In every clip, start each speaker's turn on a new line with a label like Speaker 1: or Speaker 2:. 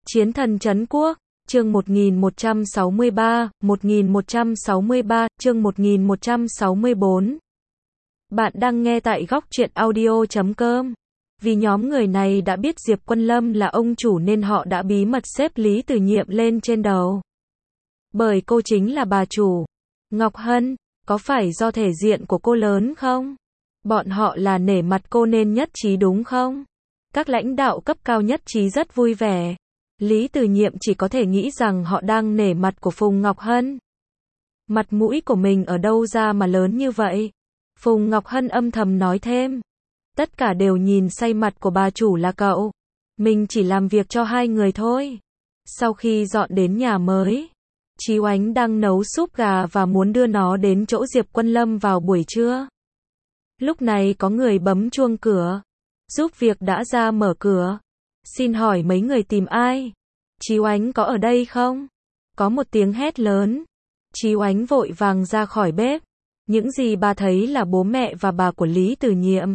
Speaker 1: Chiến thần trấn quốc, chương 1163, chương 1164. Bạn đang nghe tại góc truyện audio.com. Vì nhóm người này đã biết Diệp Quân Lâm là ông chủ nên họ đã bí mật xếp Lý Từ Nhiệm lên trên đầu. Bởi cô chính là bà chủ. Ngọc Hân, có phải do thể diện của cô lớn không? Bọn họ là nể mặt cô nên nhất trí đúng không? Các lãnh đạo cấp cao nhất trí rất vui vẻ. Lý Từ Nhiệm chỉ có thể nghĩ rằng họ đang nể mặt của Phùng Ngọc Hân. Mặt mũi của mình ở đâu ra mà lớn như vậy? Phùng Ngọc Hân âm thầm nói thêm. Tất cả đều nhìn say mặt của bà chủ là cậu. Mình chỉ làm việc cho hai người thôi. Sau khi dọn đến nhà mới, Chí Oánh đang nấu súp gà và muốn đưa nó đến chỗ Diệp Quân Lâm vào buổi trưa. Lúc này có người bấm chuông cửa. Giúp việc đã ra mở cửa. Xin hỏi mấy người tìm ai? Chí Oánh có ở đây không? Có một tiếng hét lớn. Chí Oánh vội vàng ra khỏi bếp. Những gì bà thấy là bố mẹ và bà của Lý Từ Nhiệm.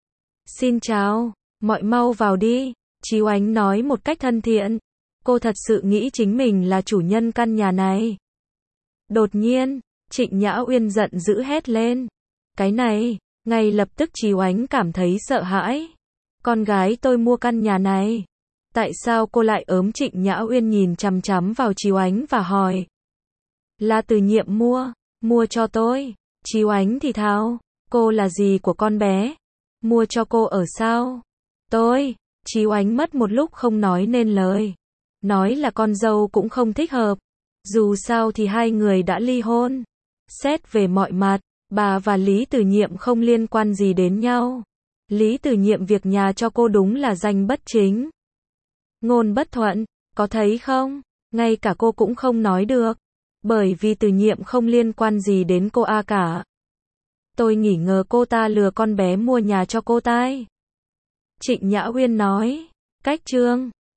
Speaker 1: Xin chào, mọi mau vào đi. Chí Oánh nói một cách thân thiện. Cô thật sự nghĩ chính mình là chủ nhân căn nhà này. Đột nhiên, Trịnh Nhã Uyên giận dữ hét lên. Cái này, ngay lập tức Chí Oánh cảm thấy sợ hãi. Con gái tôi mua căn nhà này. Tại sao cô lại ớm? Trịnh Nhã Uyên nhìn chằm chằm vào Chí Oánh và hỏi. Là Từ Nhiệm mua cho tôi. Chí Oánh thì thào, cô là gì của con bé? Mua cho cô ở sao? Tôi, Chí Oánh mất một lúc không nói nên lời. Nói là con dâu cũng không thích hợp. Dù sao thì hai người đã ly hôn. Xét về mọi mặt, bà và Lý Từ Nhiệm không liên quan gì đến nhau. Lý Từ Nhiệm việc nhà cho cô đúng là danh bất chính. Ngôn bất thuận, có thấy không? Ngay cả cô cũng không nói được. Bởi vì Từ Nhiệm không liên quan gì đến cô cả. Tôi nghi ngờ cô ta lừa con bé mua nhà cho cô ta. Trịnh Nhã Uyên nói. Cách chương